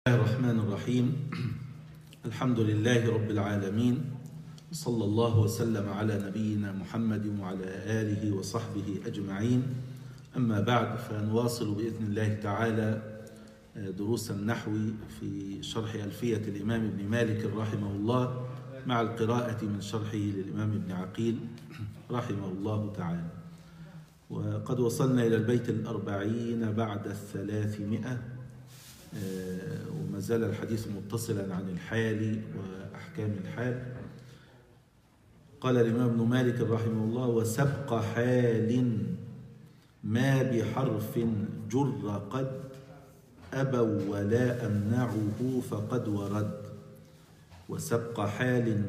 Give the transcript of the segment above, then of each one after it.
الله الرحمن الرحيم. الحمد لله رب العالمين، صلى الله وسلم على نبينا محمد وعلى آله وصحبه أجمعين. أما بعد، فنواصل بإذن الله تعالى دروس النحو في شرح ألفية الإمام ابن مالك رحمه الله، مع القراءة من شرحه للإمام ابن عقيل رحمه الله تعالى. وقد وصلنا إلى البيت 40 بعد 300، وما زال الحديث متصلا عن الحال وأحكام الحال. قال الإمام ابن مالك رحمه الله: وسبق حال ما بحرف جر قد أبوا ولا أمنعه فقد ورد. وسبق حال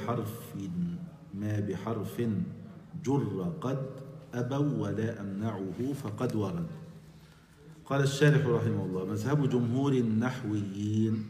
ما بحرف جر قد أبوا ولا أمنعه فقد ورد. قال الشارح رحمه الله: مذهب جمهور النحويين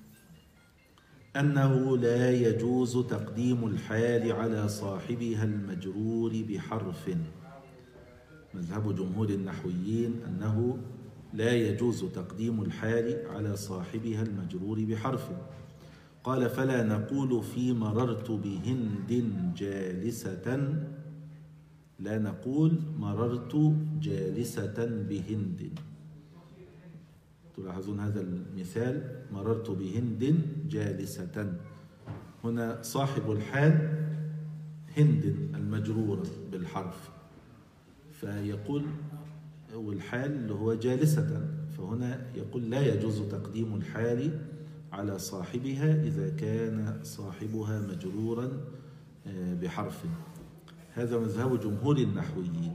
أنه لا يجوز تقديم الحال على صاحبها المجرور بحرف. مذهب جمهور النحويين أنه لا يجوز تقديم الحال على صاحبها المجرور بحرف. قال: فلا نقول في مررت بهند جالسة، لا نقول مررت جالسة بهند. تلاحظون هذا المثال: مررت بهند جالسة. هنا صاحب الحال هند المجرورة بالحرف، فيقول والحال اللي هو جالسة، فهنا يقول لا يجوز تقديم الحال على صاحبها إذا كان صاحبها مجرورا بحرف. هذا مذهب جمهور النحويين.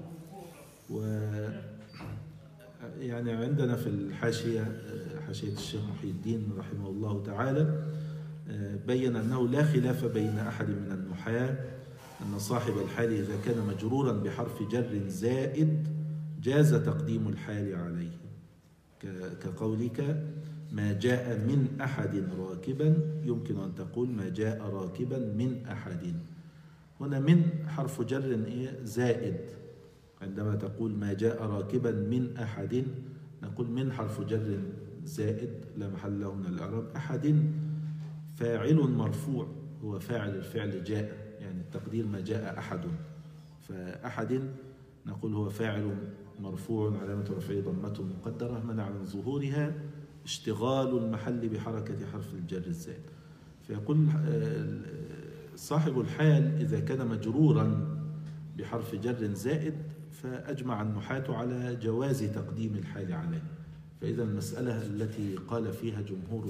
يعني عندنا في الحاشية، حاشية الشيخ محي الدين رحمه الله تعالى، بين أنه لا خلاف بين أحد من النحاة أن صاحب الحال إذا كان مجرورا بحرف جر زائد جاز تقديم الحال عليه، كقولك: ما جاء من أحد راكبا، يمكن أن تقول ما جاء راكبا من أحد. هنا من حرف جر زائد، عندما تقول ما جاء راكبا من أحد نقول من حرف جر زائد لا محل له من الإعراب. أحد فاعل مرفوع، هو فاعل الفعل جاء، يعني التقدير ما جاء أحد، فأحد نقول هو فاعل مرفوع علامة رفعه ضمة مقدرة منع من ظهورها اشتغال المحل بحركة حرف الجر الزائد. فيقول صاحب الحال إذا كان مجرورا بحرف جر زائد فأجمع النحاة على جواز تقديم الحال عليه. فإذا المسألة التي قال فيها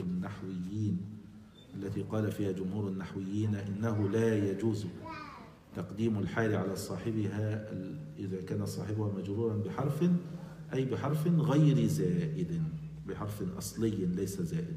جمهور النحويين إنه لا يجوز تقديم الحال على صاحبها إذا كان صاحبها مجرورا بحرف، أي بحرف غير زائد، بحرف أصلي ليس زائد.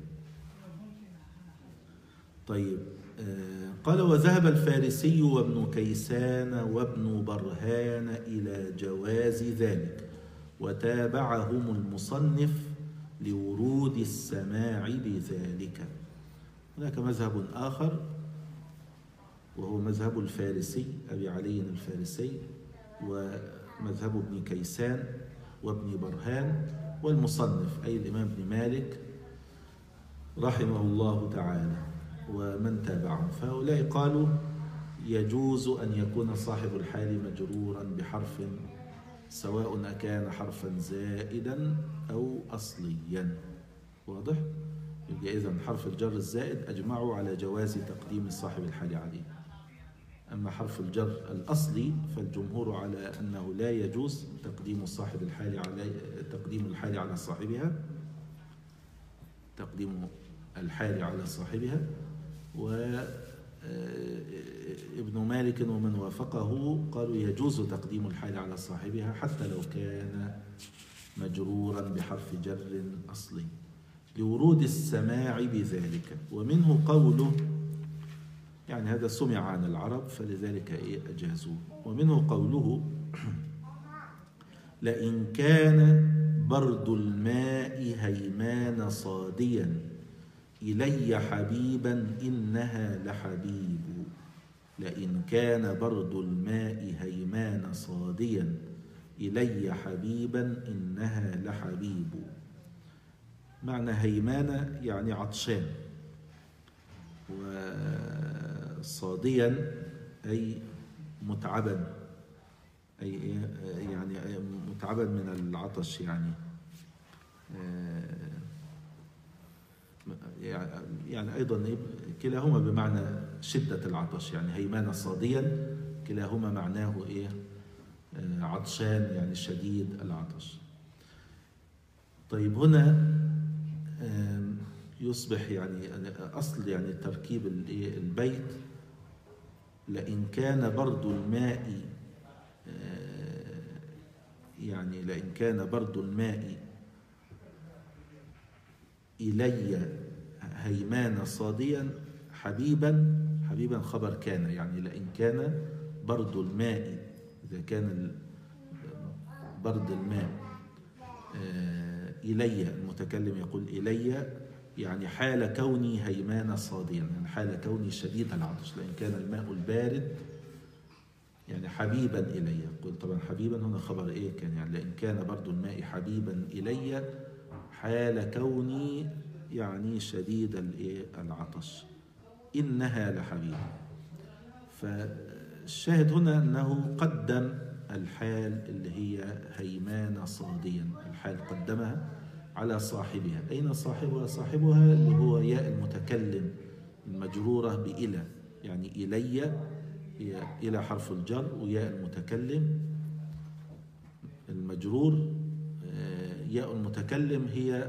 طيب، قال: وذهب الفارسي وابن كيسان وابن برهان إلى جواز ذلك، وتابعهم المصنف لورود السماع بذلك. هناك مذهب آخر وهو مذهب الفارسي أبي علي الفارسي، ومذهب ابن كيسان وابن برهان، والمصنف أي الإمام ابن مالك رحمه الله تعالى ومن تابعهم. فهؤلاء قالوا يجوز أن يكون صاحب الحال مجرورا بحرف سواء أكان حرفا زائدا أو أصليا. واضح؟ يبقى إذن حرف الجر الزائد أجمعوا على جواز تقديم صاحب الحال عليه. أما حرف الجر الأصلي فالجمهور على أنه لا يجوز تقديم الحال على صاحبها، تقديم الحال على صاحبها. وابن مالك ومن وافقه قالوا يجوز تقديم الحال على صاحبها حتى لو كان مجرورا بحرف جر أصلي لورود السماع بذلك. ومنه قوله، يعني هذا سمع عن العرب فلذلك أجازوه. ومنه قوله: لئن كان برد الماء هيمان صاديا إلي حبيبا إنها لحبيب. لئن كان برد الماء هيمان صاديا إلي حبيبا إنها لحبيب. معنى هيمانة يعني عطشان، وصاديا أي متعبا، أي يعني متعبا من العطش يعني أيضا كلاهما بمعنى شدة العطش، يعني هيمانة صاديا كلاهما معناه عطشان يعني شديد العطش. طيب هنا يصبح يعني أصل يعني تركيب البيت: لئن كان برد الماء يعني لئن كان برد الماء إلي هيمان صاديا حبيبا خبر كان، يعني لئن كان برد الماء، إذا كان برد الماء إلي، المتكلم يقول إلي يعني حال كوني هيمان صاديا، يعني حال كوني شديد العطش. لئن كان الماء البارد يعني حبيبا إلي، قلت طبعا حبيبا هنا خبر كان، يعني لئن كان برد الماء حبيبا إلي حال كوني يعني شديد العطش إنها لحبيب. فالشاهد هنا أنه قدم الحال اللي هي هيمان صاديا، الحال قدمها على صاحبها. أين صاحبها؟ صاحبها اللي هو ياء المتكلم المجرورة بإلى، يعني إلي هي إلى حرف الجر، وياء المتكلم المجرور ياء المتكلم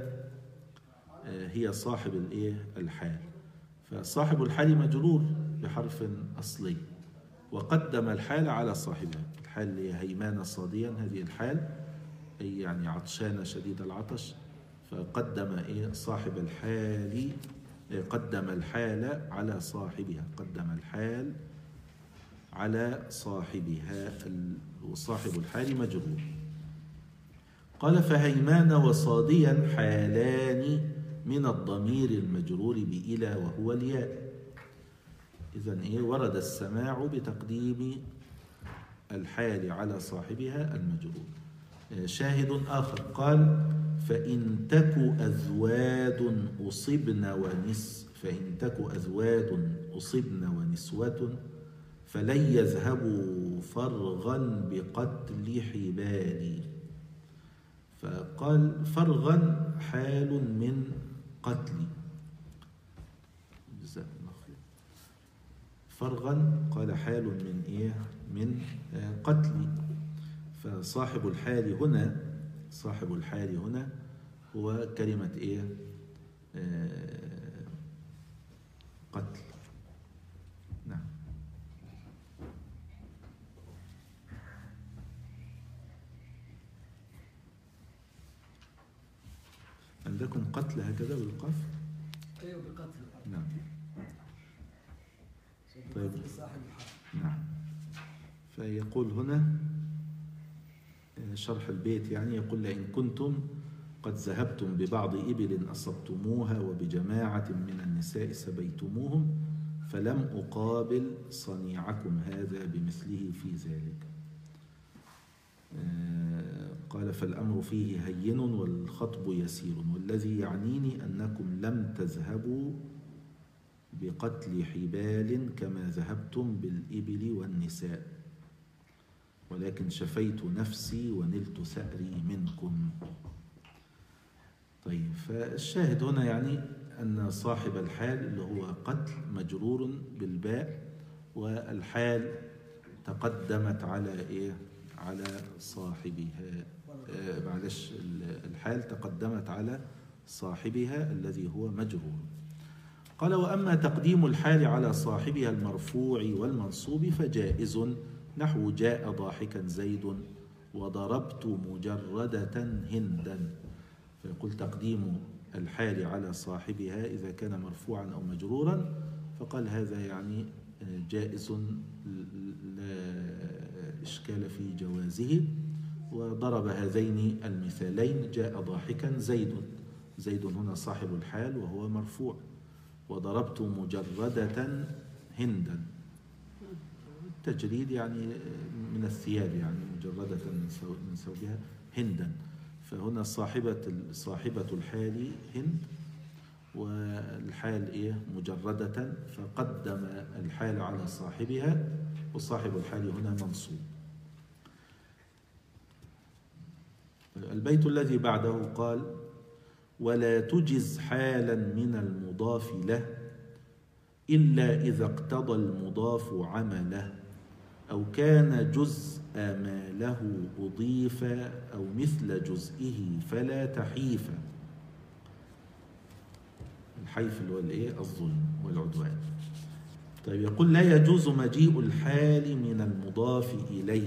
هي صاحب الحال. فصاحب الحال مجرور بحرف أصلي، وقدم الحال على صاحبها. الحال اللي هي هيمان صاديا، هذه الحال أي يعني عطشان شديد العطش، فقدم صاحب الحال، قدم الحال على صاحبها، قدم الحال على صاحبها، وصاحب الحال مجرور. قال: فهيمان وصاديا حالان من الضمير المجرور بإلى وهو الياء. إذن ورد السماع بتقديم الحال على صاحبها المجرور. شاهد آخر قال: فإن تك أزواد أصبن ونسوة فلن يذهبوا فرغا بقتل حبالي. فقال فرغا حال من قتل، فرغا قال حال من قتل. فصاحب الحال هنا هو كلمة قتل. نعم. عندكم قتل هكذا بالقاف؟ ايوه بالقتل. نعم. طيب. نعم. فيقول هنا شرح البيت، يعني يقول: لئن كنتم قد ذهبتم ببعض إبل أصبتموها وبجماعة من النساء سبيتموهم فلم أقابل صنيعكم هذا بمثله في ذلك. قال: فالأمر فيه هين والخطب يسير، والذي يعنيني أنكم لم تذهبوا بقتل حبال كما ذهبتم بالإبل والنساء، ولكن شفيت نفسي ونلت ثأري منكم. طيب، فالشاهد هنا يعني أن صاحب الحال اللي هو قتل مجرور بالباء، والحال تقدمت على صاحبها. الحال تقدمت على صاحبها الذي هو مجرور. قال: وأما تقديم الحال على صاحبها المرفوع والمنصوب فجائز، نحو جاء ضاحكا زيد وضربت مجردة هندا. فيقول تقديم الحال على صاحبها إذا كان مرفوعا أو مجرورا، فقال هذا يعني جائز لا إشكال في جوازه. وضرب هذين المثالين: جاء ضاحكا زيد هنا صاحب الحال وهو مرفوع، وضربت مجردة هندا، التجريد يعني من الثياب، يعني مجردة من ثوبها هندا. فهنا صاحبة الحال هند، والحال إيه مجردة، فقدم الحال على صاحبها، وصاحب الحال هنا منصوب. البيت الذي بعده قال: ولا تجز حالا من المضاف له إلا إذا اقتضى المضاف عمله، أو كان جزء ما له أضيف، أو مثل جزئه فلا تحيف. الحيف اللي هو الايه؟ الظلم والعدوان. طيب يقول: لا يجوز مجيء الحال من المضاف إليه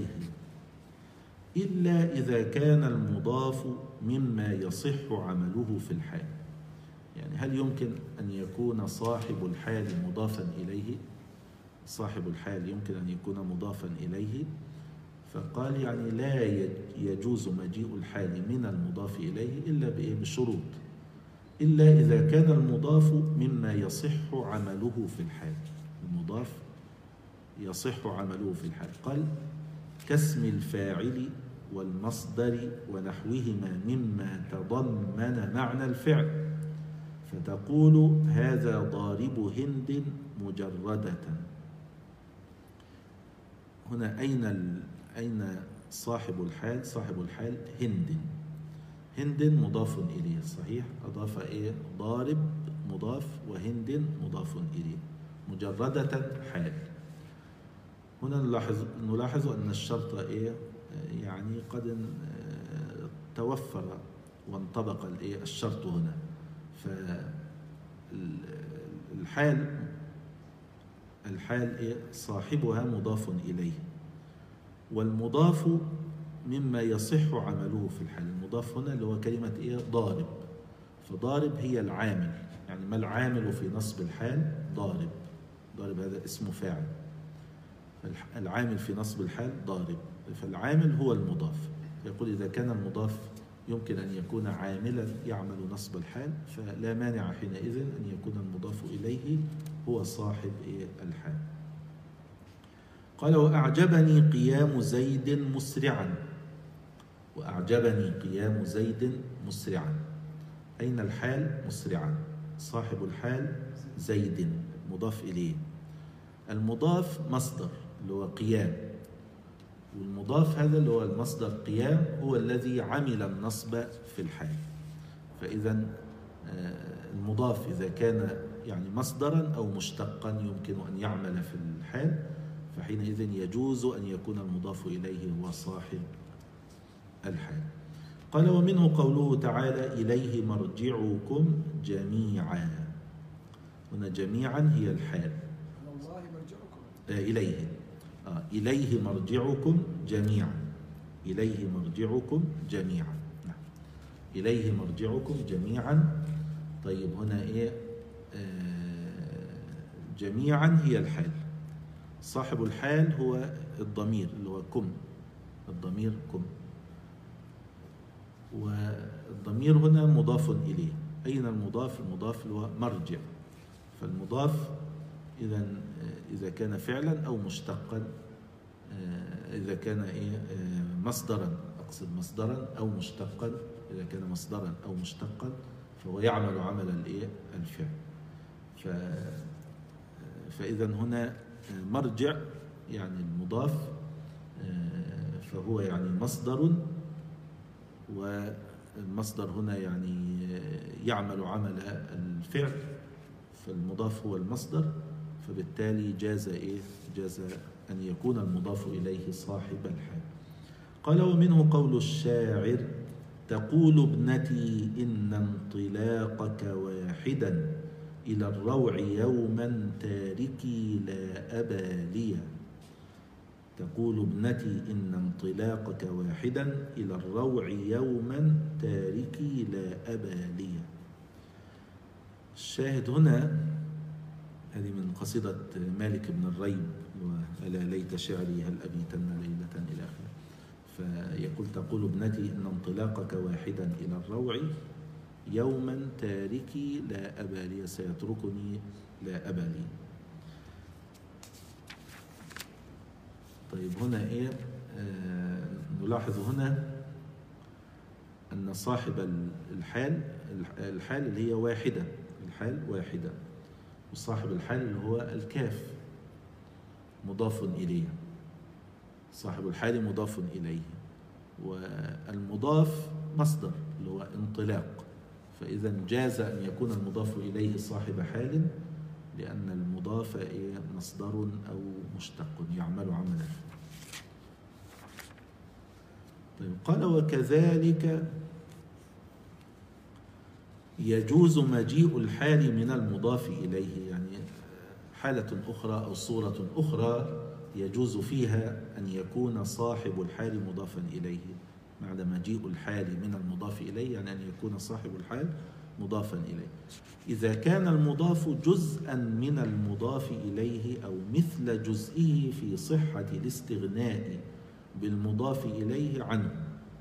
إلا إذا كان المضاف مما يصح عمله في الحال. يعني هل يمكن أن يكون صاحب الحال مضافا إليه؟ صاحب الحال يمكن أن يكون مضافا إليه، فقال يعني لا يجوز مجيء الحال من المضاف إليه إلا بشروط: إلا إذا كان المضاف مما يصح عمله في الحال. المضاف يصح عمله في الحال، قال: كاسم الفاعل والمصدر ونحوهما مما تضمن معنى الفعل، فتقول: هذا ضارب هند مجردة. هنا أين صاحب الحال؟ صاحب الحال هند مضاف إليه، صحيح، أضاف إيه؟ ضارب مضاف وهند مضاف إليه، مجردة حال. هنا نلاحظ أن الشرط إيه؟ يعني قد توفر وانطبق الإيه؟ الشرط هنا. فالحال إيه؟ صاحبها مضاف إليه، والمضاف مما يصح عمله في الحال. المضاف هنا اللي هو كلمة إيه؟ ضارب. فضارب هي العامل، يعني ما العامل في نصب الحال؟ ضارب. ضارب هذا اسم فاعل، العامل في نصب الحال ضارب، فالعامل هو المضاف. يقول: إذا كان المضاف يمكن أن يكون عاملا يعمل نصب الحال، فلا مانع حينئذ أن يكون المضاف إليه هو صاحب الحال. قال: وأعجبني قيام زيد مسرعا. وأعجبني قيام زيد مسرعا. أين الحال؟ مسرعا. صاحب الحال زيد مضاف إليه. المضاف مصدر اللي هو قيام، والمضاف هذا اللي هو المصدر قيام هو الذي عمل النصب في الحال. فإذا المضاف إذا كان يعني مصدرا أو مشتقا يمكن أن يعمل في الحال، فحينئذ يجوز أن يكون المضاف إليه هو صاحب الحال. قال: ومنه قوله تعالى: إليه مرجعكم جميعا. هنا جميعا هي الحال. إليه مرجعكم جميعا. إليه مرجعكم جميعا. إليه مرجعكم جميعا. طيب هنا إيه؟ جميعا هي الحال. صاحب الحال هو الضمير اللي هو كم، الضمير كم، والضمير هنا مضاف إليه. أين المضاف؟ المضاف اللي هو مرجع. فالمضاف إذا كان فعلا أو مشتقا، إذا كان مصدرا، أقصد مصدرا أو مشتقا، إذا كان مصدرا أو مشتقا فهو يعمل عمل الفعل. فإذا هنا مرجع يعني المضاف، فهو يعني مصدر، والمصدر هنا يعني يعمل عمل الفعل، فالمضاف هو المصدر، فبالتالي جاز أن يكون المضاف إليه صاحب الحال. قال: ومنه قول الشاعر: تقول ابنتي إن انطلاقك واحدا إلى الروع يوما تاركي لا أبا لي. تقول ابنتي إن انطلاقك واحدا إلى الروع يوما تاركي لا أبا لي. الشاهد هنا هذه من قصيدة مالك بن الريب: ألا ليت شعري هل أبيتن ليلة إلى آخره. فيقول: تقول ابنتي إن انطلاقك واحدا إلى الروع يوما تاركي لا أبا لي، سيتركني لا أبا لي. طيب هنا نلاحظ هنا أن صاحب الحال اللي هي واحدة، الحال واحدة، وصاحب الحال اللي هو الكاف مضاف إليه، صاحب الحال مضاف إليه، والمضاف مصدر اللي هو انطلاق، فإذا جاز أن يكون المضاف إليه صاحب حال، لأن المضاف مصدر أو مشتق يعمل عملا. طيب قال وكذلك يجوز مجيء الحال من المضاف إليه، يعني حالة أخرى أو صورة أخرى يجوز فيها أن يكون صاحب الحال مضافا إليه. معنى مجيء الحال من المضاف إليه يعني أن يكون صاحب الحال مضافا إليه إذا كان المضاف جزءا من المضاف إليه أو مثل جزئه في صحة الاستغناء بالمضاف إليه عنه.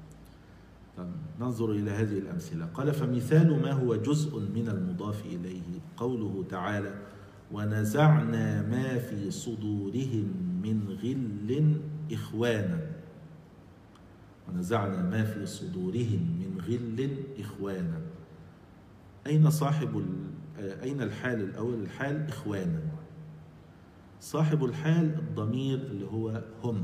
ننظر إلى هذه الأمثلة. قال فمثال ما هو جزء من المضاف إليه قوله تعالى ونزعنا ما في صدورهم من غل إخوانا. ونزعنا ما في صدورهم من غل إخوانا. أين الحال الأول؟ الحال إخوانا. صاحب الحال الضمير اللي هو هم.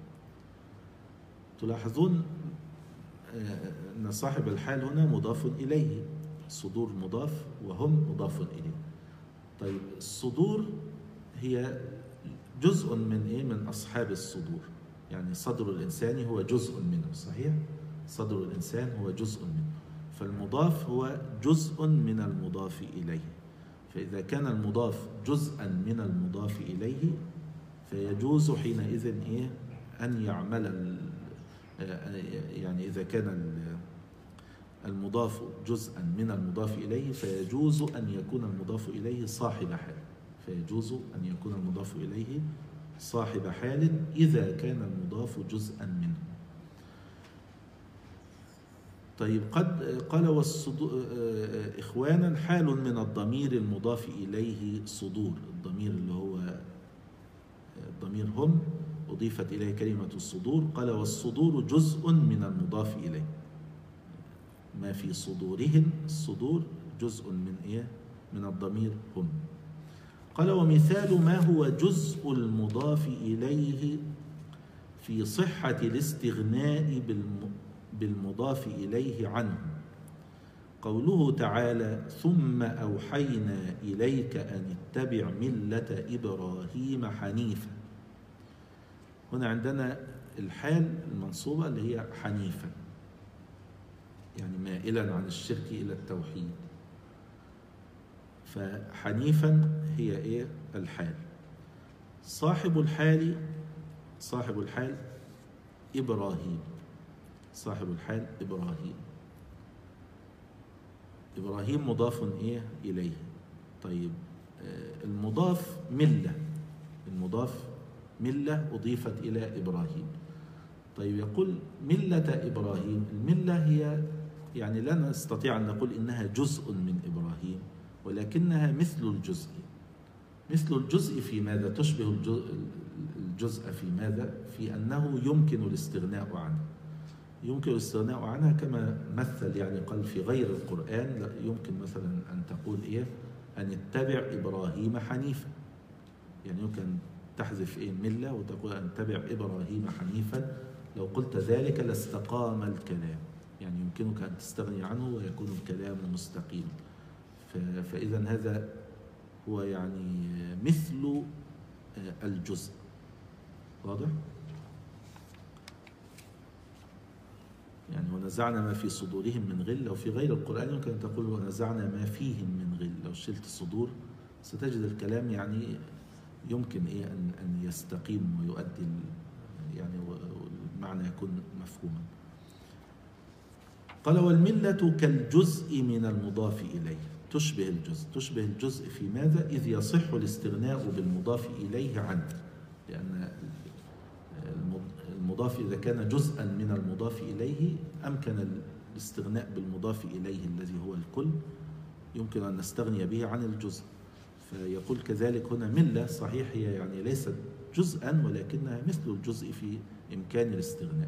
تلاحظون أن صاحب الحال هنا مضاف إليه، الصدور مضاف وهم مضاف إليه. طيب الصدور هي جزء من أصحاب الصدور، يعني صدر الإنسان هو جزء منه، صحيح؟ صدر الإنسان هو جزء منه، فالمضاف هو جزء من المضاف إليه. فإذا كان المضاف جزءا من المضاف إليه فيجوز حينئذ أن يعمل، يعني إذا كان المضاف جزءا من المضاف إليه فيجوز أن يكون المضاف إليه صاحب حال، فيجوز أن يكون المضاف إليه صاحب حال إذا كان المضاف جزءا منه. طيب قال إخوانا حال من الضمير المضاف إليه صدور، الضمير اللي هو الضمير هم أضيفت إليه كلمة الصدور. قال والصدور جزء من المضاف إليه، ما في صدورهم، الصدور جزء من الضمير هم. قال ومثال ما هو جزء المضاف إليه في صحة الاستغناء بالمضاف إليه عنه قوله تعالى ثم أوحينا إليك أن اتبع ملة إبراهيم حنيفا. هنا عندنا الحال المنصوبة اللي هي حنيفا، يعني مائلا عن الشرك إلى التوحيد، فحنيفا هي الحال. صاحب الحال إبراهيم، صاحب الحال إبراهيم. إبراهيم مضاف إليه. طيب المضاف ملة، المضاف ملة أضيفت إلى إبراهيم. طيب يقول ملة إبراهيم، الملة هي يعني لا نستطيع أن نقول إنها جزء من إبراهيم، ولكنها مثل الجزء. مثل الجزء في ماذا؟ تشبه الجزء في ماذا؟ في أنه يمكن الاستغناء عنه، يمكن الاستغناء عنها كما مثل، يعني قال في غير القرآن يمكن مثلا أن تقول أن اتبع إبراهيم حنيفا، يعني يمكن تحذف ملة وتقول أن اتبع إبراهيم حنيفا. لو قلت ذلك لاستقام الكلام، يعني يمكنك أن تستغني عنه ويكون الكلام مستقيم. فإذا هذا هو يعني مثل الجزء. واضح؟ يعني ونزعنا ما في صدورهم من غل، لو في غير القرآن يمكن أن تقول ونزعنا ما فيهم من غل، لو شلت الصدور ستجد الكلام يعني يمكن أن يستقيم ويؤدي يعني المعنى يكون مفهوما. قال والملة كالجزء من المضاف إليه، تشبه الجزء في ماذا؟ إذ يصح الاستغناء بالمضاف إليه عنه، لأن المضاف إذا كان جزءا من المضاف إليه أمكن الاستغناء بالمضاف إليه الذي هو الكل، يمكن أن نستغني به عن الجزء. فيقول كذلك هنا ملة صحيح هي يعني ليست جزءا ولكنها مثل الجزء في إمكان الاستغناء.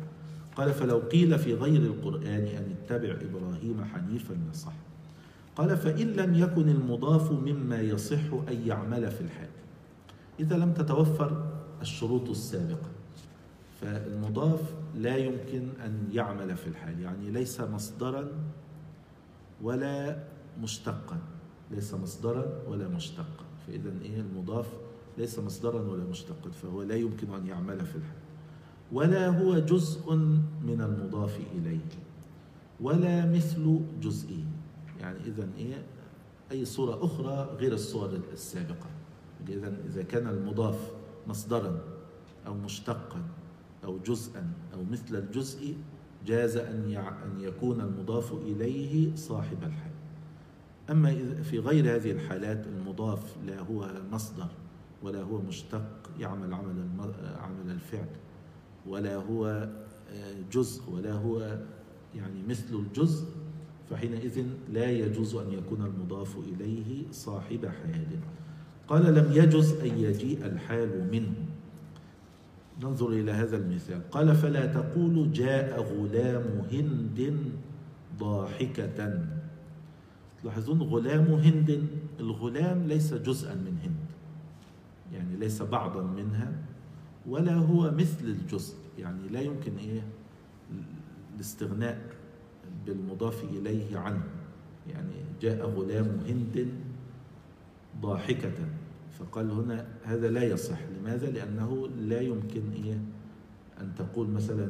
قال فلو قيل في غير القرآن أن اتبع إبراهيم حنيفا لصح. قال فإن لم يكن المضاف مما يصح أن يعمل في الحال، إذا لم تتوفر الشروط السابقة فالمضاف لا يمكن أن يعمل في الحال، يعني ليس مصدرا ولا مشتقا، ليس مصدرا ولا مشتقا، فإذا المضاف ليس مصدرا ولا مشتقا، فهو لا يمكن أن يعمل في الحال، ولا هو جزء من المضاف إليه ولا مثل جزئه، يعني إذا أي صورة أخرى غير الصور السابقة. إذا كان المضاف مصدرا أو مشتقا أو جزءا أو مثل الجزء جاز أن يكون المضاف إليه صاحب الحال. أما في غير هذه الحالات المضاف لا هو مصدر ولا هو مشتق يعمل عمل الفعل ولا هو جزء ولا هو يعني مثل الجزء، فحينئذ لا يجوز أن يكون المضاف إليه صاحب حال. قال لم يجوز أن يجيء الحال منه. ننظر إلى هذا المثال. قال فلا تقول جاء غلام هند ضاحكة. تلاحظون غلام هند، الغلام ليس جزءا من هند، يعني ليس بعضا منها ولا هو مثل الجزء، يعني لا يمكن الاستغناء بالمضاف إليه عنه. يعني جاء غلام هند ضاحكة، فقال هنا هذا لا يصح. لماذا؟ لأنه لا يمكن أن تقول مثلا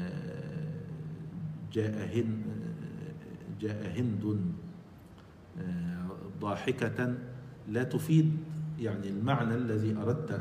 جاء هند ضاحكة، لا تفيد يعني المعنى الذي أردت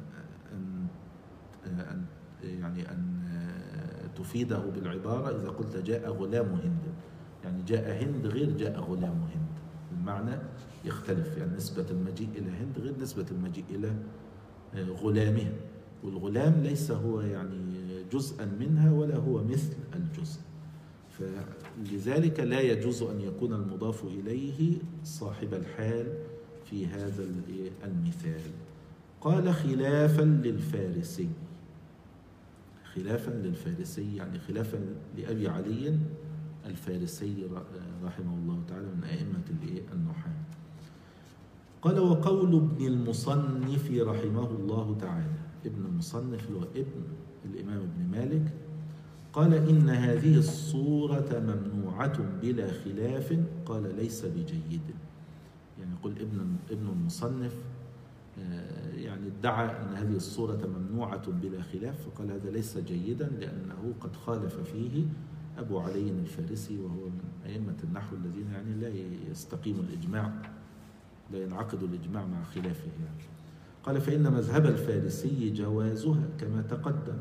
أن تفيده بالعبارة. إذا قلت جاء غلام هند، يعني جاء هند غير جاء غلام هند، المعنى يختلف، يعني نسبة المجيء إلى هند غير نسبة المجيء إلى غلامها، والغلام ليس هو يعني جزءا منها ولا هو مثل الجزء، فلذلك لا يجوز أن يكون المضاف إليه صاحب الحال في هذا المثال. قال خلافا للفارسي. خلافا للفارسي يعني خلافا لأبي علي الفارسي رحمه الله تعالى من أئمة النحاة. قال وقول ابن المصنف رحمه الله تعالى، ابن المصنف هو ابن الإمام ابن مالك، قال إن هذه الصورة ممنوعة بلا خلاف. قال ليس بجيد، يعني يقول ابن المصنف يعني ادعى أن هذه الصورة ممنوعة بلا خلاف، فقال هذا ليس جيدا لأنه قد خالف فيه أبو علي الفارسي، وهو من أئمة النحو الذين يعني لا يستقيم الإجماع، لا ينعقد الإجماع مع خلافه يعني. قال فإن مذهب الفارسي جوازها كما تقدم.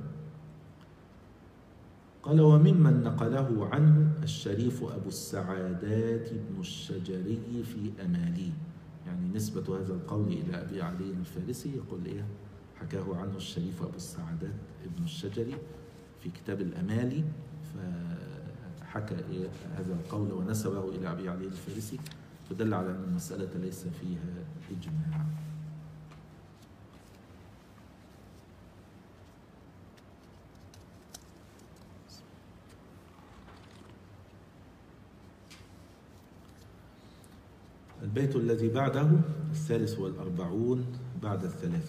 قال وممن نقله عنه الشريف أبو السعادات ابن الشجري في أمالي، يعني نسبة هذا القول إلى أبي علي الفارسي، يقول حكاه عنه الشريف أبو السعادات ابن الشجري في كتاب الأمالي، فحكى هذا القول ونسبه إلى أبي علي الفارسي، فدل على أن المسألة ليس فيها إجماع. البيت الذي بعده 43 بعد 300.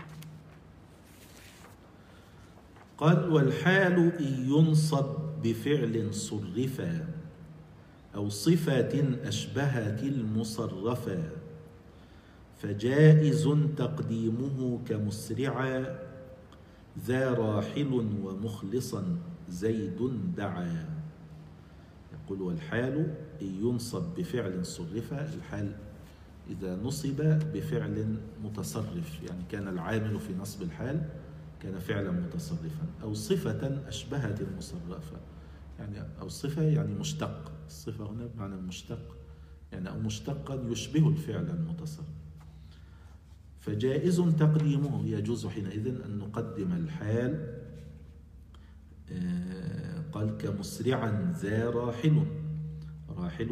قال والحال إن ينصب بفعل صرفا أو صفة أشبهت المصرفا فجائز تقديمه كمسرعا ذا راحل ومخلصا زيد دعا. يقول والحال إن ينصب بفعل صرفا، الحال إذا نصب بفعل متصرف، يعني كان العامل في نصب الحال كان فعلا متصرفا، أو صفة أشبهت المصرفة، يعني أو صفة يعني مشتق، الصفة هنا بمعنى المشتق، يعني أو مشتقا يشبه الفعل المتصرف، فجائز تقديمه، يجوز حينئذ أن نقدم الحال. قال كمسرعا ذا راحل. راحل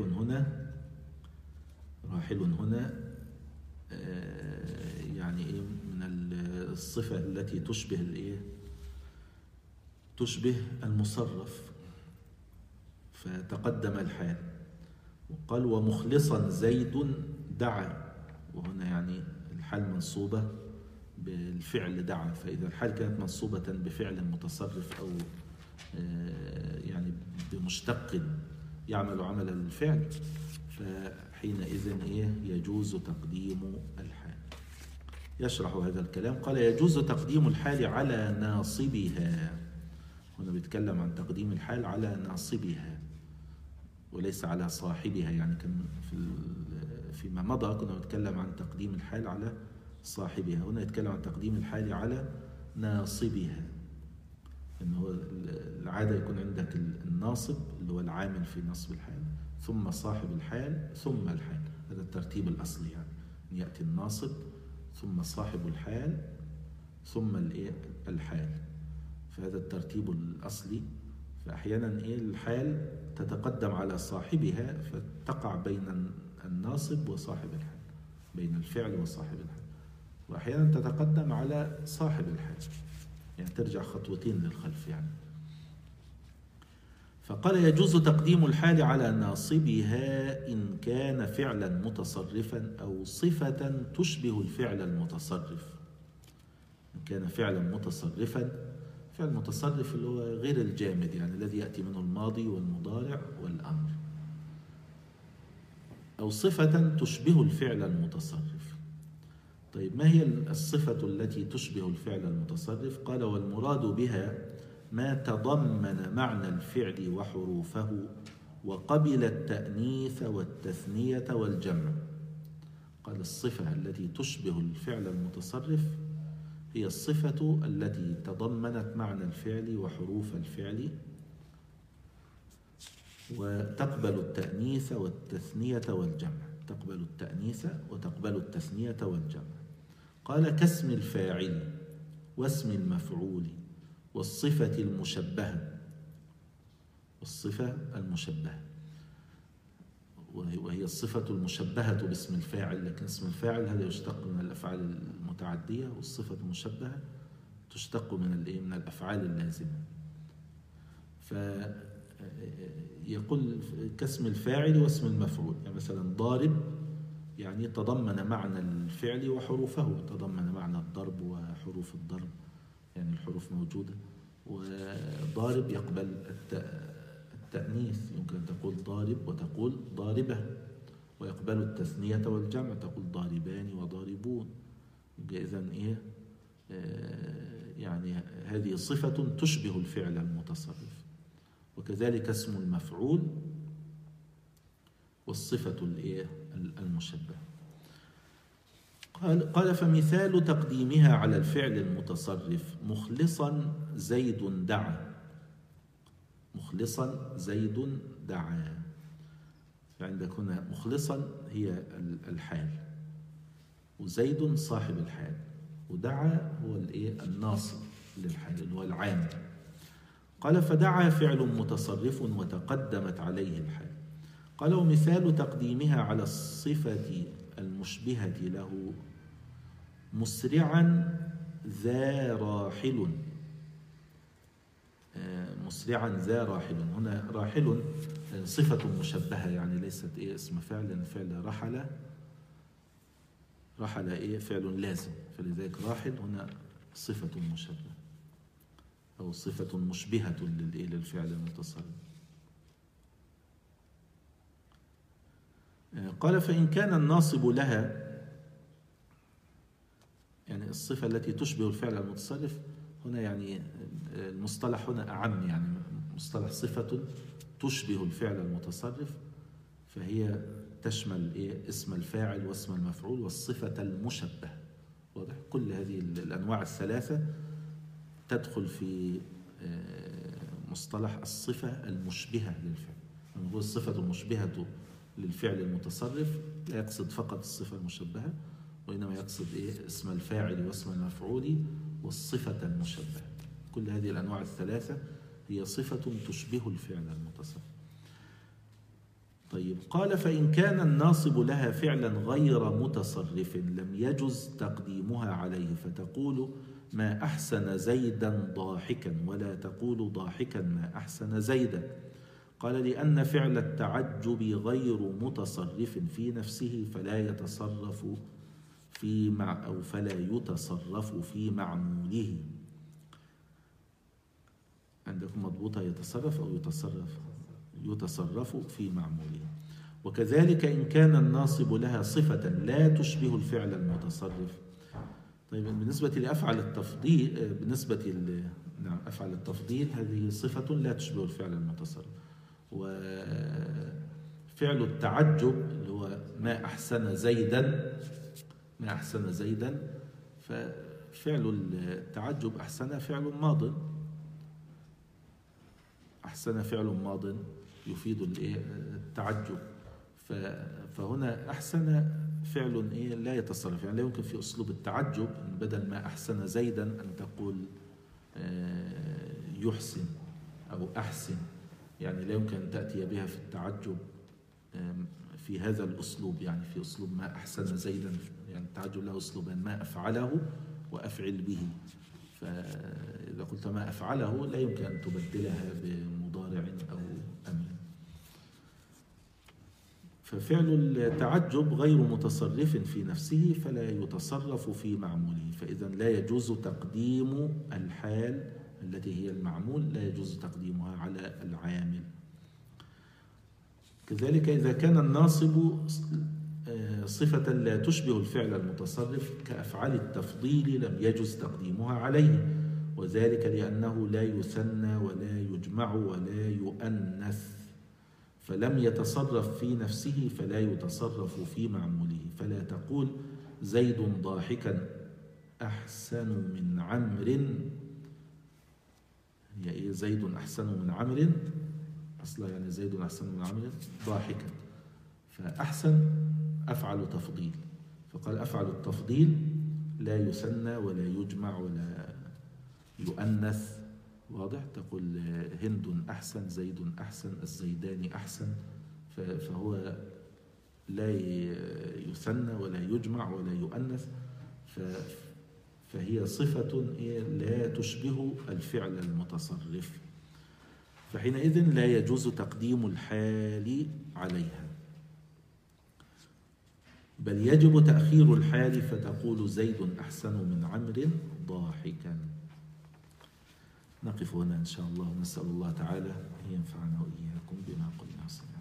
هنا يعني من الصفة التي تشبه تشبه المصرف فتقدم الحال. وقال ومخلصا زيد دعا، وهنا يعني الحال منصوبة بالفعل دعا، فإذا الحال كانت منصوبة بفعل متصرف أو يعني بمشتق يعمل عمل الفعل، فحينئذ يجوز تقديم الحال. يشرح هذا الكلام. قال يجوز تقديم الحال على ناصبها. هنا بيتكلم عن تقديم الحال على ناصبها وليس على صاحبها، يعني كان فيما مضى كنا نتكلم عن تقديم الحال على صاحبها، هنا يتكلم عن تقديم الحال على ناصبها. إنه العادة يكون عندك الناصب اللي هو العامل في نصب الحال، ثم صاحب الحال ثم الحال. هذا الترتيب الأصلي، يعني يأتي الناصب ثم صاحب الحال ثم الحال، فهذا الترتيب الأصلي. فأحيانا الحال تتقدم على صاحبها فتقع بين الناصب وصاحب الحال، بين الفعل وصاحب الحال، وأحيانا تتقدم على صاحب الحال، يعني ترجع خطوتين للخلف يعني. فقال يجوز تقديم الحال على ناصبها إن كان فعلا متصرفا أو صفة تشبه الفعل المتصرف. إن كان فعلا متصرفا، فعل متصرف اللي هو غير الجامد، يعني الذي يأتي منه الماضي والمضارع والأمر، أو صفة تشبه الفعل المتصرف. طيب ما هي الصفة التي تشبه الفعل المتصرف؟ قال والمراد بها ما تضمن معنى الفعل وحروفه وقبل التأنيث والتثنية والجمع. قال الصفة التي تشبه الفعل المتصرف هي الصفة التي تضمنت معنى الفعل وحروف الفعل وتقبل التأنيث والتثنية والجمع، تقبل التأنيث وتقبل التثنية والجمع. قال كاسم الفاعل واسم المفعول والصفة المشبهة، والصفة المشبهة وهي الصفة المشبهة باسم الفاعل، لكن اسم الفاعل هذا يشتق من الأفعال المتعدية، والصفة المشبهة تشتق من الأفعال اللازمة. فيقول كاسم الفاعل واسم المفعول، يعني مثلا ضارب يعني تضمن معنى الفعل وحروفه، تضمن معنى الضرب وحروف الضرب، يعني الحروف موجودة. وضارب يقبل التأنيث، يمكن أن تقول ضارب وتقول ضاربة، ويقبل التثنية والجمع، تقول ضاربان وضاربون. إذن يعني هذه صفة تشبه الفعل المتصرف. وكذلك اسم المفعول والصفة المشبهة. قال فمثال تقديمها على الفعل المتصرف مخلصا زيد دعا، مخلصا زيد دعا. فعندك هنا مخلصا هي الحال، وزيد صاحب الحال، ودعا هو الناصب للحال اللي هو العامل. قال فدعا فعل متصرف وتقدمت عليه الحال. قال ومثال تقديمها على الصفة المشبهة له مسرعا ذا راحل، مسرعا ذا راحل. هنا راحل صفة مشبهة، يعني ليست اسم فعل، لأن فعل رحل فعل لازم، فلذلك راحل هنا صفة مشبهة أو صفة مشبهة للفعل المتصرف. قال فإن كان الناصب لها، يعني الصفة التي تشبه الفعل المتصرف هنا، يعني المصطلح هنا أعم، يعني مصطلح صفة تشبه الفعل المتصرف، فهي تشمل اسم الفاعل واسم المفعول والصفة المشبهة. واضح؟ كل هذه الأنواع الثلاثة تدخل في مصطلح الصفة المشبهة للفعل. نقول الصفة المشبهة للفعل المتصرف لا يقصد فقط الصفة المشبهة، وإنما يقصد اسم الفاعل واسم المفعول والصفة المشبهة. كل هذه الأنواع الثلاثة هي صفة تشبه الفعل المتصرف. طيب قال فإن كان الناصب لها فعلا غير متصرف لم يجز تقديمها عليه، فتقول ما أحسن زيدا ضاحكا، ولا تقول ضاحكا ما أحسن زيدا. قال لأن فعل التعجب غير متصرف في نفسه فلا يتصرف فلا يتصرف في معموله. عندكم مضبوطة يتصرف أو يتصرف؟ يتصرف في معموله. وكذلك إن كان الناصب لها صفة لا تشبه الفعل المتصرف. طيب بالنسبة لأفعل التفضيل، نعم أفعل التفضيل هذه صفة لا تشبه الفعل المتصرف. وفعل التعجب اللي هو ما أحسن زيدا، ففعل التعجب أحسن فعل ماض، أحسن فعل ماض يفيد التعجب. فهنا أحسن فعل لا يتصرف، يعني لا يمكن في أسلوب التعجب بدل ما أحسن زيدا أن تقول يحسن أو أحسن، يعني لا يمكن أن تأتي بها في التعجب في هذا الأسلوب، يعني في أسلوب ما أحسن زيدا، يعني التعجب له أسلوبان: ما أفعله وأفعل به. فإذا قلت ما أفعله لا يمكن أن تبدلها بمضارع أو أمر. ففعل التعجب غير متصرف في نفسه فلا يتصرف في معموله، فإذا لا يجوز تقديم الحال التي هي المعمول، لا يجوز تقديمها على العامل. كذلك إذا كان الناصب صفة لا تشبه الفعل المتصرف كأفعال التفضيل لم يجوز تقديمها عليه، وذلك لأنه لا يثنى ولا يجمع ولا يؤنث، فلم يتصرف في نفسه فلا يتصرف في معموله. فلا تقول زيد ضاحكا أحسن من عمرو، هي زيد أحسن من عمرو أصلا، يعني زيد أحسن من عمرو ضاحكا، فأحسن أفعل تفضيل، فقال أفعل التفضيل لا يثنى ولا يجمع ولا يؤنث. واضح؟ تقول هند أحسن، زيد أحسن، الزيدان أحسن، فهو لا يثنى ولا يجمع ولا يؤنث، فهي صفة لا تشبه الفعل المتصرف، فحينئذ لا يجوز تقديم الحال عليها، بل يجب تأخير الحال فتقول زيد أحسن من عمرو ضاحكا. نقف هنا إن شاء الله، ونسأل الله تعالى أن ينفعنا وإياكم بما قلنا.